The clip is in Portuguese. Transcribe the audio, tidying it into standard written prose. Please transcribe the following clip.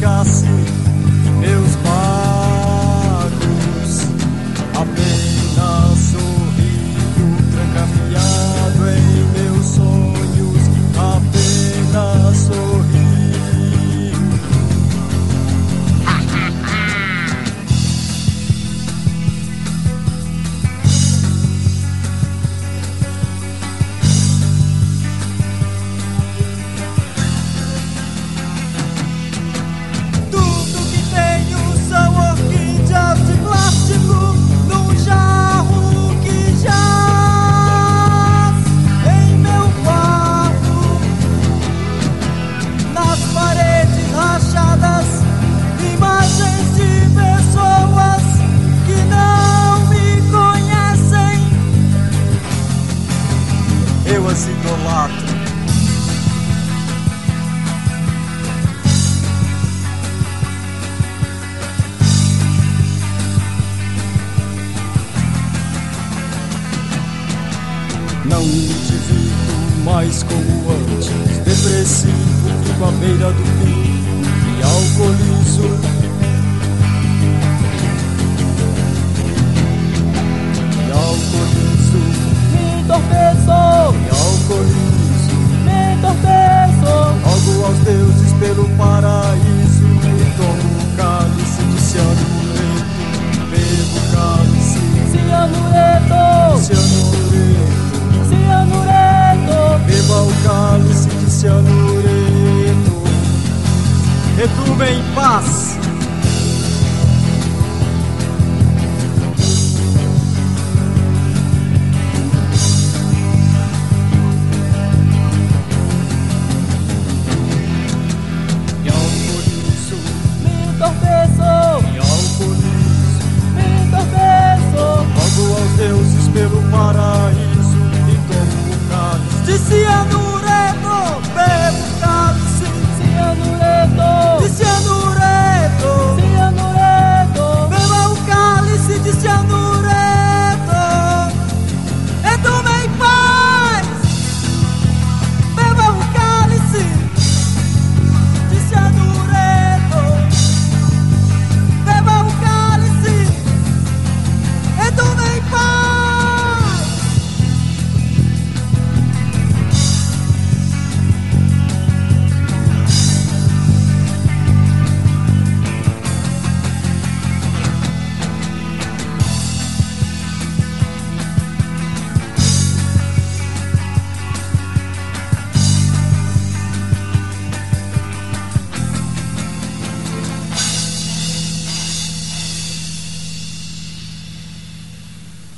pagasse meus pagos. Apenas sorrindo, trancafiado em meus sonhos. Apenas sorrindo. Eu as idolatro. Não me divirto mais como antes, depressivo, vivo à beira do fim e alcoolizo. Me entorpeço, rogo aos deuses pelo paraíso e tomo um cálice de cianureto, bebo cálice cianureto, beba o cálice de cianureto, retume em paz.